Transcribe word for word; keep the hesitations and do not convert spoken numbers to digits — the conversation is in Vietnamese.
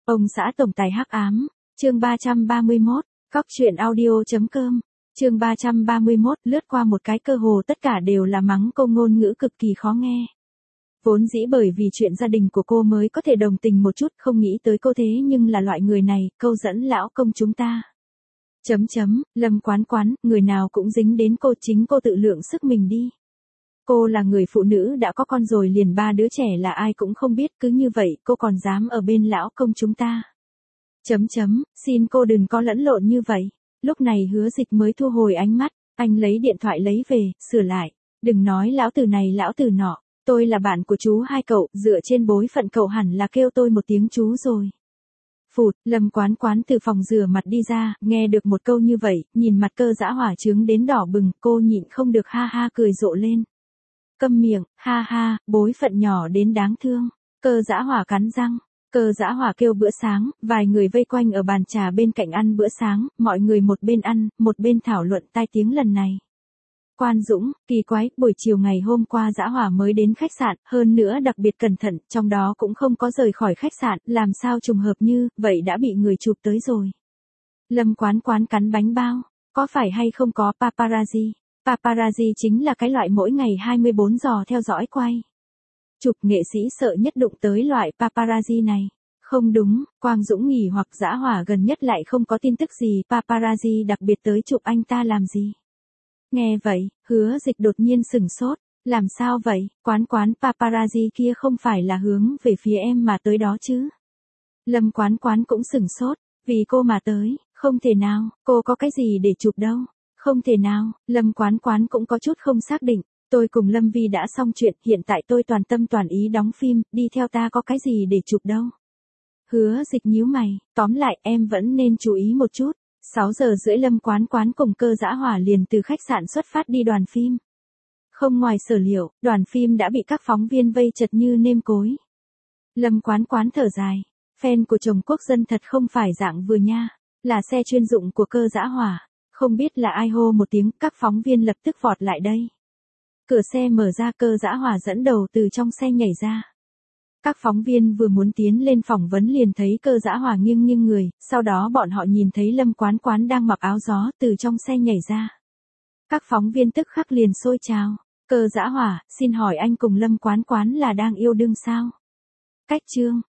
Ông xã tổng tài hắc ám, chương ba trăm ba mươi mốt, cóc truyện audio.com, chương ba trăm ba mươi mốt, lướt qua một cái cơ hồ tất cả đều là mắng cô, ngôn ngữ cực kỳ khó nghe. Vốn dĩ bởi vì chuyện gia đình của cô mới có thể đồng tình một chút, không nghĩ tới cô thế nhưng là loại người này, câu dẫn lão công chúng ta. Chấm chấm, Lâm Quán Quán, người nào cũng dính đến cô, chính cô tự lượng sức mình đi. Cô là người phụ nữ đã có con rồi, liền ba đứa trẻ là ai cũng không biết, cứ như vậy cô còn dám ở bên lão công chúng ta. Chấm chấm, xin cô đừng có lẫn lộn như vậy. Lúc này Hứa Dịch mới thu hồi ánh mắt, anh lấy điện thoại lấy về, sửa lại. Đừng nói lão tử này lão tử nọ, tôi là bạn của chú hai cậu, dựa trên bối phận cậu hẳn là kêu tôi một tiếng chú rồi. Phụt, Lâm Quán Quán từ phòng rửa mặt đi ra, nghe được một câu như vậy, nhìn mặt Cơ Dã Hỏa trướng đến đỏ bừng, cô nhịn không được ha ha cười rộ lên. Câm miệng, ha ha, bối phận nhỏ đến đáng thương. Cơ Dã Hỏa cắn răng. Cơ Dã Hỏa kêu bữa sáng, vài người vây quanh ở bàn trà bên cạnh ăn bữa sáng, mọi người một bên ăn, một bên thảo luận tai tiếng lần này. Quan Dũng, kỳ quái, buổi chiều ngày hôm qua Dã Hỏa mới đến khách sạn, hơn nữa đặc biệt cẩn thận, trong đó cũng không có rời khỏi khách sạn, làm sao trùng hợp như, vậy đã bị người chụp tới rồi. Lâm Quán Quán cắn bánh bao, có phải hay không có paparazzi? Paparazzi chính là cái loại mỗi ngày hai mươi bốn giờ theo dõi quay. Chụp nghệ sĩ sợ nhất đụng tới loại paparazzi này. Không đúng, Quang Dũng nghỉ hoặc Dã Hỏa gần nhất lại không có tin tức gì, paparazzi đặc biệt tới chụp anh ta làm gì. Nghe vậy, Hứa Dịch đột nhiên sửng sốt, làm sao vậy, Quán Quán, paparazzi kia không phải là hướng về phía em mà tới đó chứ. Lâm Quán Quán cũng sửng sốt, vì cô mà tới, không thể nào, cô có cái gì để chụp đâu. Không thể nào, Lâm Quán Quán cũng có chút không xác định, tôi cùng Lâm Vi đã xong chuyện, hiện tại tôi toàn tâm toàn ý đóng phim, đi theo ta có cái gì để chụp đâu. Hứa Dịch nhíu mày, tóm lại em vẫn nên chú ý một chút. sáu giờ rưỡi Lâm Quán Quán cùng Cơ Dã Hỏa liền từ khách sạn xuất phát đi đoàn phim. Không ngoài sở liệu, đoàn phim đã bị các phóng viên vây chật như nêm cối. Lâm Quán Quán thở dài, fan của chồng quốc dân thật không phải dạng vừa nha, là xe chuyên dụng của Cơ Dã Hỏa. Không biết là ai hô một tiếng, các phóng viên lập tức vọt lại đây. Cửa xe mở ra, Cơ Dã Hỏa dẫn đầu từ trong xe nhảy ra. Các phóng viên vừa muốn tiến lên phỏng vấn liền thấy Cơ Dã Hỏa nghiêng nghiêng người, sau đó bọn họ nhìn thấy Lâm Quán Quán đang mặc áo gió từ trong xe nhảy ra. Các phóng viên tức khắc liền xôi trào. Cơ Dã Hỏa, xin hỏi anh cùng Lâm Quán Quán là đang yêu đương sao? Cách chương.